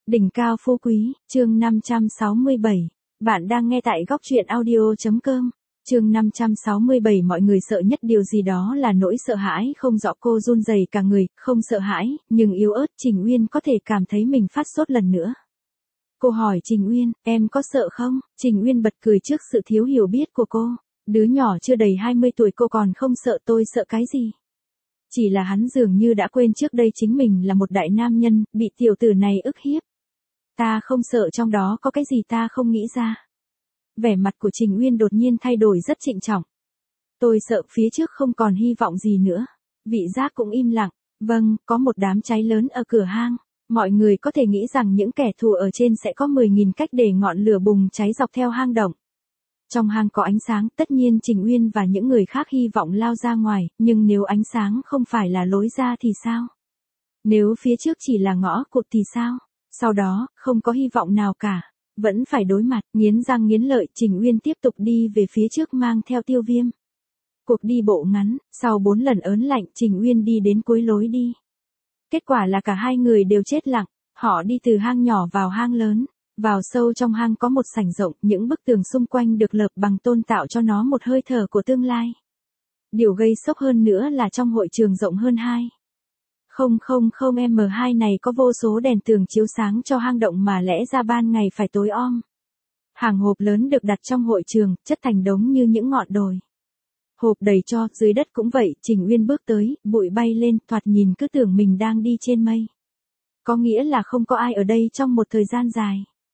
Đỉnh cao phú quý, chương 567. Bạn đang nghe tại góc truyện audio.com. Chương 567. Mọi người sợ nhất điều gì đó là nỗi sợ hãi không rõ. Cô run rẩy cả người, không sợ hãi, nhưng yếu ớt. Trình Uyên có thể cảm thấy mình phát sốt lần nữa. Cô hỏi Trình Uyên, em có sợ không? Trình Uyên bật cười trước sự thiếu hiểu biết của cô. Đứa nhỏ chưa đầy 20 tuổi cô còn không sợ, tôi sợ cái gì? Chỉ là hắn dường như đã quên trước đây chính mình là một đại nam nhân, bị tiểu tử này ức hiếp. Ta không sợ, trong đó có cái gì ta không nghĩ ra. Vẻ mặt của Trình Uyên đột nhiên thay đổi rất trịnh trọng. Tôi sợ phía trước không còn hy vọng gì nữa. Vị Giác cũng im lặng. Vâng, có một đám cháy lớn ở cửa hang. Mọi người có thể nghĩ rằng những kẻ thù ở trên sẽ có 10.000 cách để ngọn lửa bùng cháy dọc theo hang động. Trong hang có ánh sáng, tất nhiên Trình Uyên và những người khác hy vọng lao ra ngoài, nhưng nếu ánh sáng không phải là lối ra thì sao? Nếu phía trước chỉ là ngõ cụt thì sao? Sau đó, không có hy vọng nào cả. Vẫn phải đối mặt, nghiến răng nghiến lợi, Trình Uyên tiếp tục đi về phía trước mang theo Tiêu Viêm. Cuộc đi bộ ngắn, sau 4 lần ớn lạnh, Trình Uyên đi đến cuối lối đi. Kết quả là cả hai người đều chết lặng, họ đi từ hang nhỏ vào hang lớn. Vào sâu trong hang có một sảnh rộng, những bức tường xung quanh được lợp bằng tôn tạo cho nó một hơi thở của tương lai. Điều gây sốc hơn nữa là trong hội trường rộng hơn 2,000m2 này có vô số đèn tường chiếu sáng cho hang động mà lẽ ra ban ngày phải tối om. Hàng hộp lớn được đặt trong hội trường, chất thành đống như những ngọn đồi. Hộp đầy tro, dưới đất cũng vậy. Trình Uyên bước tới, bụi bay lên, thoạt nhìn cứ tưởng mình đang đi trên mây. Có nghĩa là không có ai ở đây trong một thời gian dài.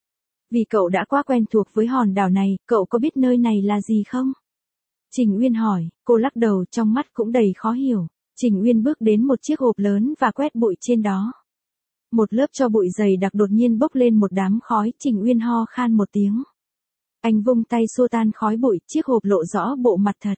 Vì cậu đã quá quen thuộc với hòn đảo này, cậu có biết nơi này là gì không? Trình Uyên hỏi, cô lắc đầu, trong mắt cũng đầy khó hiểu. Trình Uyên bước đến một chiếc hộp lớn và quét bụi trên đó. Một lớp tro bụi dày đặc đột nhiên bốc lên một đám khói. Trình Uyên ho khan một tiếng. Anh vung tay xua tan khói bụi, chiếc hộp lộ rõ bộ mặt thật.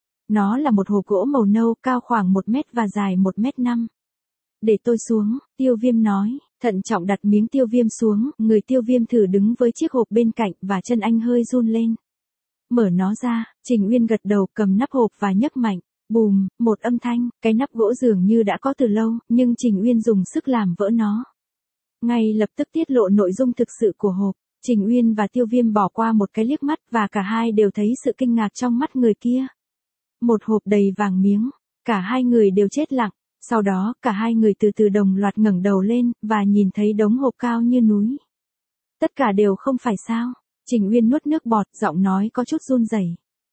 Nó là một hộp gỗ màu nâu, cao khoảng 1 mét và dài 1m5. Để tôi xuống, Tiêu Viêm nói, thận trọng đặt miếng Tiêu Viêm xuống, người Tiêu Viêm thử đứng với chiếc hộp bên cạnh và chân anh hơi run lên. Mở nó ra, Trình Uyên gật đầu, cầm nắp hộp và nhấc mạnh. Bùm, một âm thanh, cái nắp gỗ dường như đã có từ lâu, nhưng Trình Uyên dùng sức làm vỡ nó. Ngay lập tức tiết lộ nội dung thực sự của hộp. Trình Uyên và Tiêu Viêm bỏ qua một cái liếc mắt và cả hai đều thấy sự kinh ngạc trong mắt người kia. Một hộp đầy vàng miếng, cả hai người đều chết lặng. Sau đó, cả hai người từ từ đồng loạt ngẩng đầu lên, và nhìn thấy đống hộp cao như núi. Tất cả đều không phải sao? Trình Uyên nuốt nước bọt, giọng nói có chút run rẩy.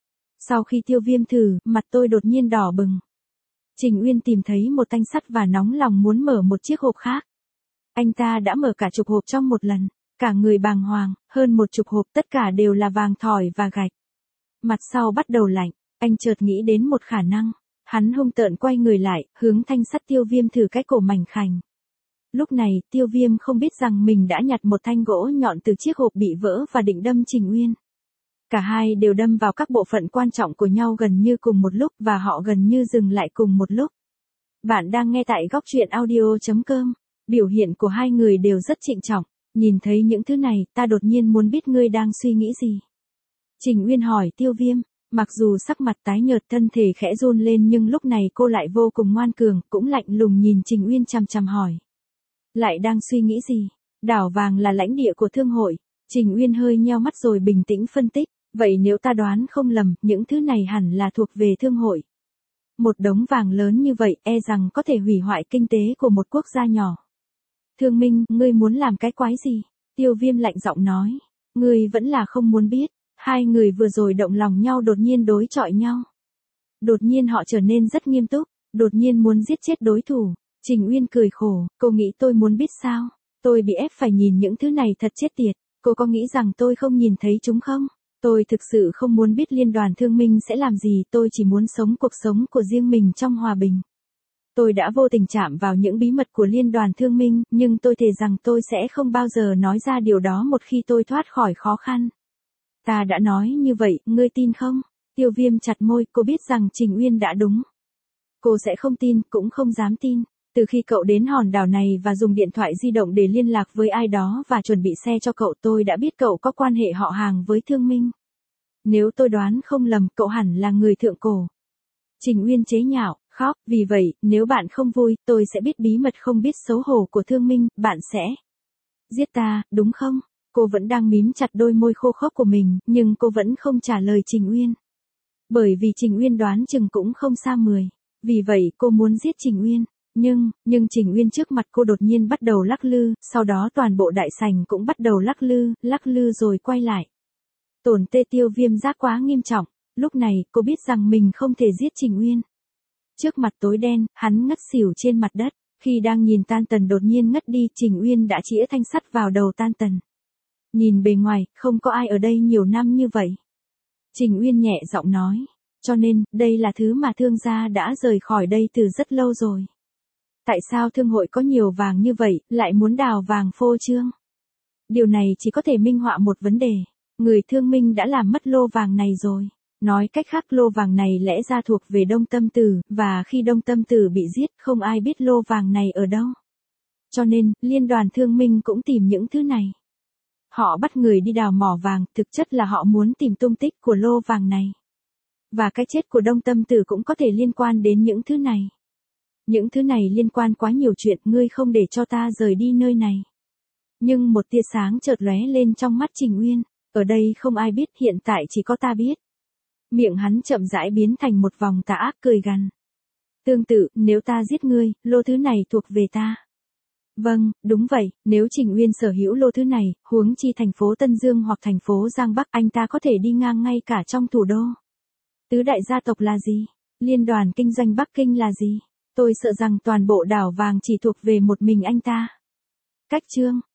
Sau khi Tiêu Viêm thử, mặt tôi đột nhiên đỏ bừng. Trình Uyên tìm thấy một thanh sắt và nóng lòng muốn mở một chiếc hộp khác. Anh ta đã mở cả chục hộp trong một lần. Cả người bàng hoàng, hơn 10 hộp, tất cả đều là vàng thỏi và gạch. Mặt sau bắt đầu lạnh, anh chợt nghĩ đến một khả năng. Hắn hung tợn quay người lại, hướng thanh sắt Tiêu Viêm thử cái cổ mảnh khảnh. Lúc này, Tiêu Viêm không biết rằng mình đã nhặt một thanh gỗ nhọn từ chiếc hộp bị vỡ và định đâm Trình Uyên. Cả hai đều đâm vào các bộ phận quan trọng của nhau gần như cùng một lúc và họ gần như dừng lại cùng một lúc. Bạn đang nghe tại góc truyện audio.com. Biểu hiện của hai người đều rất trịnh trọng. Nhìn thấy những thứ này, ta đột nhiên muốn biết ngươi đang suy nghĩ gì. Trình Uyên hỏi Tiêu Viêm. Mặc dù sắc mặt tái nhợt, thân thể khẽ run lên, nhưng lúc này cô lại vô cùng ngoan cường, cũng lạnh lùng nhìn Trình Uyên chằm chằm hỏi. Lại đang suy nghĩ gì? Đảo vàng là lãnh địa của thương hội. Trình Uyên hơi nheo mắt rồi bình tĩnh phân tích. Vậy nếu ta đoán không lầm, những thứ này hẳn là thuộc về thương hội. Một đống vàng lớn như vậy, e rằng có thể hủy hoại kinh tế của một quốc gia nhỏ. Thương Minh, ngươi muốn làm cái quái gì? Tiêu Viêm lạnh giọng nói. Ngươi vẫn là không muốn biết. Hai người vừa rồi động lòng nhau đột nhiên đối chọi nhau. Đột nhiên họ trở nên rất nghiêm túc, đột nhiên muốn giết chết đối thủ. Trình Uyên cười khổ, cô nghĩ tôi muốn biết sao? Tôi bị ép phải nhìn những thứ này thật chết tiệt. Cô có nghĩ rằng tôi không nhìn thấy chúng không? Tôi thực sự không muốn biết liên đoàn thương minh sẽ làm gì, tôi chỉ muốn sống cuộc sống của riêng mình trong hòa bình. Tôi đã vô tình chạm vào những bí mật của liên đoàn thương minh, nhưng tôi thề rằng tôi sẽ không bao giờ nói ra điều đó một khi tôi thoát khỏi khó khăn. Ta đã nói như vậy, ngươi tin không? Tiêu Viêm chặt môi, cô biết rằng Trình Uyên đã đúng. Cô sẽ không tin, cũng không dám tin. Từ khi cậu đến hòn đảo này và dùng điện thoại di động để liên lạc với ai đó và chuẩn bị xe cho cậu, tôi đã biết cậu có quan hệ họ hàng với thương minh. Nếu tôi đoán không lầm, cậu hẳn là người thượng cổ. Trình Uyên chế nhạo, khóc, vì vậy, nếu bạn không vui, tôi sẽ biết bí mật không biết xấu hổ của thương minh, bạn sẽ Giết ta, đúng không? Cô vẫn đang mím chặt đôi môi khô khốc của mình, nhưng cô vẫn không trả lời Trình Uyên. Bởi vì Trình Uyên đoán chừng cũng không xa 10. Vì vậy cô muốn giết Trình Uyên. Nhưng Trình Uyên trước mặt cô đột nhiên bắt đầu lắc lư, sau đó toàn bộ đại sảnh cũng bắt đầu lắc lư rồi quay lại. Tổn tê tiêu viêm giác quá nghiêm trọng, lúc này cô biết rằng mình không thể giết Trình Uyên. Trước mặt tối đen, hắn ngất xỉu trên mặt đất, khi đang nhìn Tan Tần đột nhiên ngất đi, Trình Uyên đã chĩa thanh sắt vào đầu Tan Tần. Nhìn bề ngoài, không có ai ở đây nhiều năm như vậy. Trình Uyên nhẹ giọng nói, cho nên, đây là thứ mà thương gia đã rời khỏi đây từ rất lâu rồi. Tại sao thương hội có nhiều vàng như vậy, lại muốn đào vàng phô trương? Điều này chỉ có thể minh họa một vấn đề. Người thương minh đã làm mất lô vàng này rồi. Nói cách khác lô vàng này lẽ ra thuộc về Đông Tâm Tử, và khi Đông Tâm Tử bị giết không ai biết lô vàng này ở đâu. Cho nên, liên đoàn thương minh cũng tìm những thứ này. Họ bắt người đi đào mỏ vàng, thực chất là họ muốn tìm tung tích của lô vàng này. Và cái chết của Đông Tâm Tử cũng có thể liên quan đến những thứ này. Những thứ này liên quan quá nhiều chuyện, ngươi không để cho ta rời đi nơi này. Nhưng một tia sáng chợt lóe lên trong mắt Trình Uyên, ở đây không ai biết, hiện tại chỉ có ta biết. Miệng hắn chậm rãi biến thành một vòng tà ác cười gằn. Tương tự, nếu ta giết ngươi, lô thứ này thuộc về ta. Vâng, đúng vậy, nếu Trình Uyên sở hữu lô thứ này, huống chi thành phố Tân Dương hoặc thành phố Giang Bắc, anh ta có thể đi ngang ngay cả trong thủ đô. Tứ đại gia tộc là gì? Liên đoàn kinh doanh Bắc Kinh là gì? Tôi sợ rằng toàn bộ đảo vàng chỉ thuộc về một mình anh ta. Cách chương